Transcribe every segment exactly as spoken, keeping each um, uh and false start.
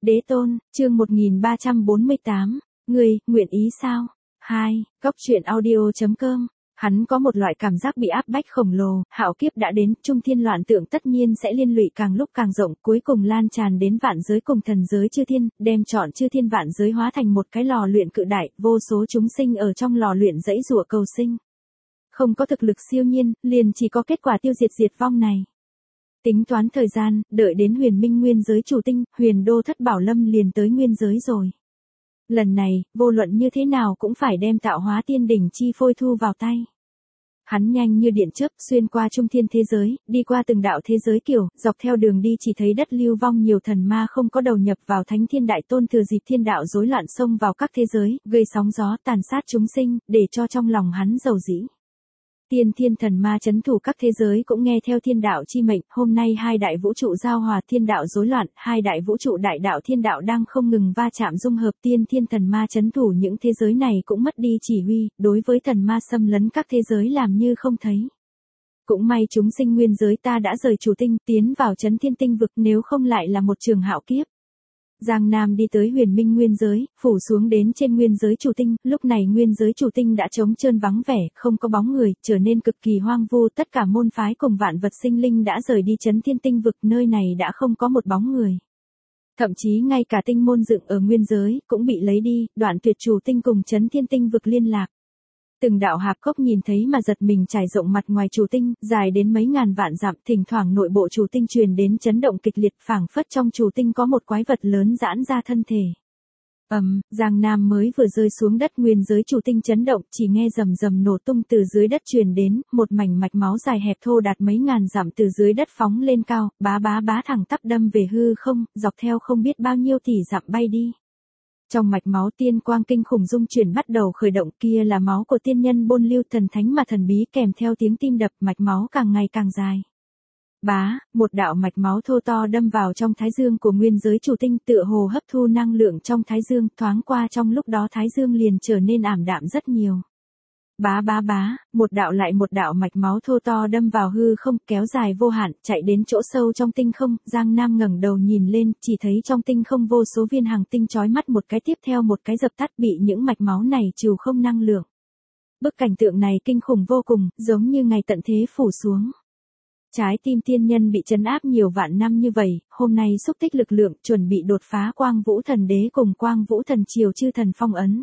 Đế tôn, chương một nghìn ba trăm bốn mươi tám, người, nguyện ý sao? hai, Góc truyện audio chấm com. Hắn có một loại cảm giác bị áp bách khổng lồ, hạo kiếp đã đến, trung thiên loạn tượng tất nhiên sẽ liên lụy càng lúc càng rộng, cuối cùng lan tràn đến vạn giới cùng thần giới chư thiên, đem trọn chư thiên vạn giới hóa thành một cái lò luyện cự đại, vô số chúng sinh ở trong lò luyện dãy rủa cầu sinh. Không có thực lực siêu nhiên, liền chỉ có kết quả tiêu diệt diệt vong này. Tính toán thời gian, đợi đến huyền minh nguyên giới chủ tinh, huyền đô thất bảo lâm liền tới nguyên giới rồi. Lần này, vô luận như thế nào cũng phải đem tạo hóa tiên đỉnh chi phôi thu vào tay. Hắn nhanh như điện chớp xuyên qua trung thiên thế giới, đi qua từng đạo thế giới kiểu, dọc theo đường đi chỉ thấy đất lưu vong nhiều thần ma không có đầu nhập vào thánh thiên đại tôn thừa dịp thiên đạo rối loạn xông vào các thế giới, gây sóng gió tàn sát chúng sinh, để cho trong lòng hắn dầu dĩ. Tiên thiên thần ma chấn thủ các thế giới cũng nghe theo thiên đạo chi mệnh, hôm nay hai đại vũ trụ giao hòa thiên đạo rối loạn, hai đại vũ trụ đại đạo thiên đạo đang không ngừng va chạm dung hợp, tiên thiên thần ma chấn thủ những thế giới này cũng mất đi chỉ huy, đối với thần ma xâm lấn các thế giới làm như không thấy. Cũng may chúng sinh nguyên giới ta đã rời chủ tinh, tiến vào chấn thiên tinh vực, nếu không lại là một trường hạo kiếp. Giang Nam đi tới huyền minh nguyên giới, phủ xuống đến trên nguyên giới chủ tinh, lúc này nguyên giới chủ tinh đã trống trơn vắng vẻ, không có bóng người, trở nên cực kỳ hoang vu, tất cả môn phái cùng vạn vật sinh linh đã rời đi chấn thiên tinh vực, nơi này đã không có một bóng người. Thậm chí ngay cả tinh môn dựng ở nguyên giới, cũng bị lấy đi, đoạn tuyệt chủ tinh cùng chấn thiên tinh vực liên lạc. Từng đạo hạp cốc nhìn thấy mà giật mình trải rộng mặt ngoài chủ tinh, dài đến mấy ngàn vạn dặm, thỉnh thoảng nội bộ chủ tinh truyền đến chấn động kịch liệt, phảng phất trong chủ tinh có một quái vật lớn giãn ra thân thể. Ầm, um, Giang Nam mới vừa rơi xuống đất, nguyên giới chủ tinh chấn động, chỉ nghe rầm rầm nổ tung từ dưới đất truyền đến, một mảnh mạch máu dài hẹp thô đạt mấy ngàn dặm từ dưới đất phóng lên cao, bá bá bá thẳng tắp đâm về hư không, dọc theo không biết bao nhiêu tỷ dặm bay đi. Trong mạch máu tiên quang kinh khủng dung chuyển bắt đầu khởi động, kia là máu của tiên nhân bôn lưu thần thánh mà thần bí, kèm theo tiếng tim đập, mạch máu càng ngày càng dài. Bá, một đạo mạch máu thô to đâm vào trong thái dương của nguyên giới chủ tinh, tựa hồ hấp thu năng lượng trong thái dương, thoáng qua trong lúc đó thái dương liền trở nên ảm đạm rất nhiều. Bá bá bá, một đạo lại một đạo mạch máu thô to đâm vào hư không, kéo dài vô hạn, chạy đến chỗ sâu trong tinh không, Giang Nam ngẩng đầu nhìn lên, chỉ thấy trong tinh không vô số viên hành tinh chói mắt một cái tiếp theo một cái dập tắt, bị những mạch máu này trừ không năng lượng. Bức cảnh tượng này kinh khủng vô cùng, giống như ngày tận thế phủ xuống. Trái tim tiên nhân bị trấn áp nhiều vạn năm như vậy, hôm nay xúc tích lực lượng, chuẩn bị đột phá Quang Vũ Thần Đế cùng Quang Vũ Thần Triều chư thần phong ấn.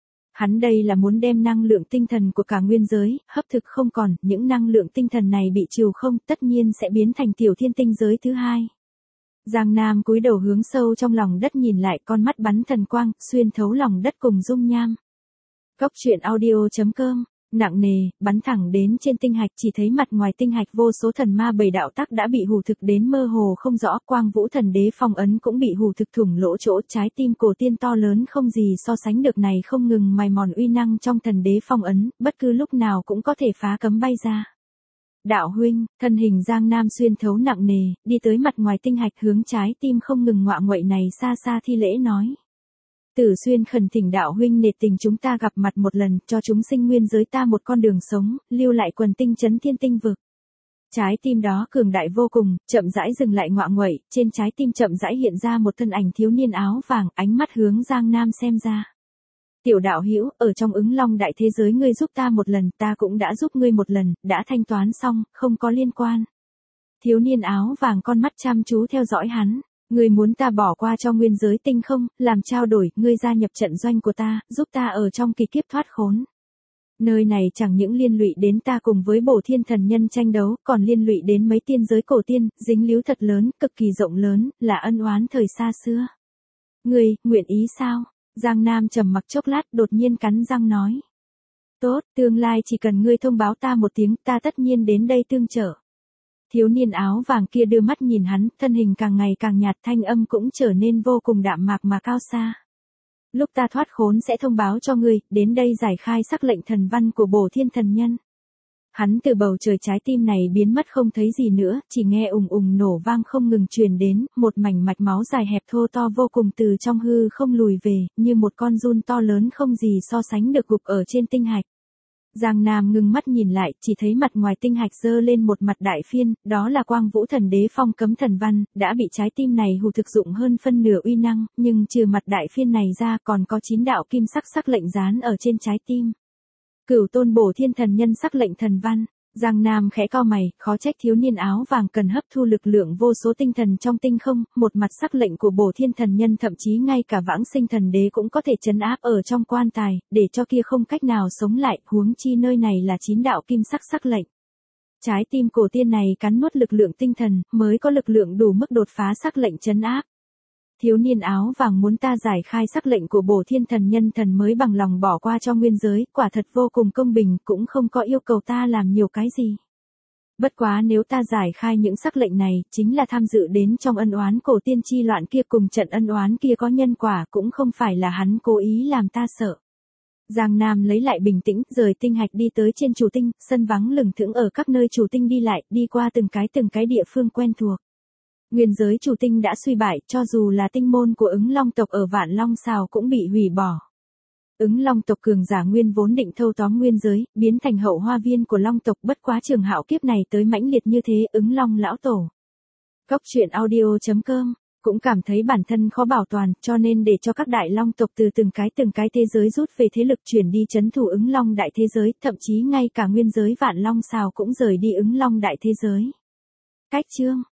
Hắn đây là muốn đem năng lượng tinh thần của cả nguyên giới, hấp thực không còn, những năng lượng tinh thần này bị trừ không, tất nhiên sẽ biến thành tiểu thiên tinh giới thứ hai. Giang Nam cúi đầu hướng sâu trong lòng đất nhìn lại, con mắt bắn thần quang, xuyên thấu lòng đất cùng dung nham. Góc truyện audio chấm com. Nặng nề, bắn thẳng đến trên tinh hạch, chỉ thấy mặt ngoài tinh hạch vô số thần ma bảy đạo tắc đã bị hủ thực đến mơ hồ không rõ, Quang Vũ Thần Đế phong ấn cũng bị hủ thực thủng lỗ chỗ, trái tim cổ tiên to lớn không gì so sánh được này không ngừng mài mòn uy năng trong thần đế phong ấn, bất cứ lúc nào cũng có thể phá cấm bay ra. Đạo huynh, thân hình Giang Nam xuyên thấu nặng nề, đi tới mặt ngoài tinh hạch hướng trái tim không ngừng ngọa nguậy này xa xa thi lễ nói. Tử Xuyên khẩn thỉnh đạo huynh nể tình chúng ta gặp mặt một lần, cho chúng sinh nguyên giới ta một con đường sống, lưu lại quần tinh chấn thiên tinh vực. Trái tim đó cường đại vô cùng, chậm rãi dừng lại ngọa nguậy, trên trái tim chậm rãi hiện ra một thân ảnh thiếu niên áo vàng, ánh mắt hướng Giang Nam xem ra. Tiểu đạo hữu, ở trong ứng long đại thế giới ngươi giúp ta một lần, ta cũng đã giúp ngươi một lần, đã thanh toán xong, không có liên quan. Thiếu niên áo vàng con mắt chăm chú theo dõi hắn. Ngươi muốn ta bỏ qua cho nguyên giới tinh không, làm trao đổi, ngươi gia nhập trận doanh của ta, giúp ta ở trong kỳ kiếp thoát khốn. Nơi này chẳng những liên lụy đến ta cùng với bổ thiên thần nhân tranh đấu, còn liên lụy đến mấy tiên giới cổ tiên, dính líu thật lớn, cực kỳ rộng lớn, là ân oán thời xa xưa. Ngươi, nguyện ý sao? Giang Nam trầm mặc chốc lát, đột nhiên cắn răng nói. Tốt, tương lai chỉ cần ngươi thông báo ta một tiếng, ta tất nhiên đến đây tương trợ. Thiếu niên áo vàng kia đưa mắt nhìn hắn, thân hình càng ngày càng nhạt, thanh âm cũng trở nên vô cùng đạm mạc mà cao xa. Lúc ta thoát khốn sẽ thông báo cho ngươi, đến đây giải khai sắc lệnh thần văn của bổ thiên thần nhân. Hắn từ bầu trời trái tim này biến mất không thấy gì nữa, chỉ nghe ùng ùng nổ vang không ngừng truyền đến, một mảnh mạch máu dài hẹp thô to vô cùng từ trong hư không lùi về, như một con giun to lớn không gì so sánh được gục ở trên tinh hạch. Giang Nam ngưng mắt nhìn lại, chỉ thấy mặt ngoài tinh hạch dơ lên một mặt đại phiên, đó là Quang Vũ Thần Đế phong cấm thần văn, đã bị trái tim này hù thực dụng hơn phân nửa uy năng, nhưng trừ mặt đại phiên này ra còn có chín đạo kim sắc sắc lệnh dán ở trên trái tim. Cửu Tôn Bổ Thiên Thần Nhân sắc lệnh thần văn. Giang Nam khẽ cau mày, khó trách thiếu niên áo vàng cần hấp thu lực lượng vô số tinh thần trong tinh không, một mặt sắc lệnh của Bổ Thiên Thần Nhân thậm chí ngay cả Vãng Sinh Thần Đế cũng có thể trấn áp ở trong quan tài, để cho kia không cách nào sống lại, huống chi nơi này là chín đạo kim sắc sắc lệnh. Trái tim cổ tiên này cắn nuốt lực lượng tinh thần, mới có lực lượng đủ mức đột phá sắc lệnh trấn áp. Thiếu niên áo vàng muốn ta giải khai sắc lệnh của Bổ Thiên Thần Nhân thần mới bằng lòng bỏ qua cho nguyên giới, quả thật vô cùng công bình, cũng không có yêu cầu ta làm nhiều cái gì. Bất quá nếu ta giải khai những sắc lệnh này, chính là tham dự đến trong ân oán cổ tiên chi loạn kia, cùng trận ân oán kia có nhân quả, cũng không phải là hắn cố ý làm ta sợ. Giang Nam lấy lại bình tĩnh, rời tinh hạch đi tới trên chủ tinh, sân vắng lừng thững ở các nơi chủ tinh đi lại, đi qua từng cái từng cái địa phương quen thuộc. Nguyên giới chủ tinh đã suy bại, cho dù là tinh môn của Ứng Long tộc ở Vạn Long Sào cũng bị hủy bỏ. Ứng Long tộc cường giả nguyên vốn định thâu tóm nguyên giới, biến thành hậu hoa viên của Long tộc, bất quá trường hạo kiếp này tới mãnh liệt như thế, Ứng Long lão tổ. Góc truyện audio chấm com cũng cảm thấy bản thân khó bảo toàn, cho nên để cho các đại Long tộc từ từng cái từng cái thế giới rút về thế lực chuyển đi trấn thủ Ứng Long đại thế giới, thậm chí ngay cả nguyên giới Vạn Long Sào cũng rời đi Ứng Long đại thế giới. Cách chương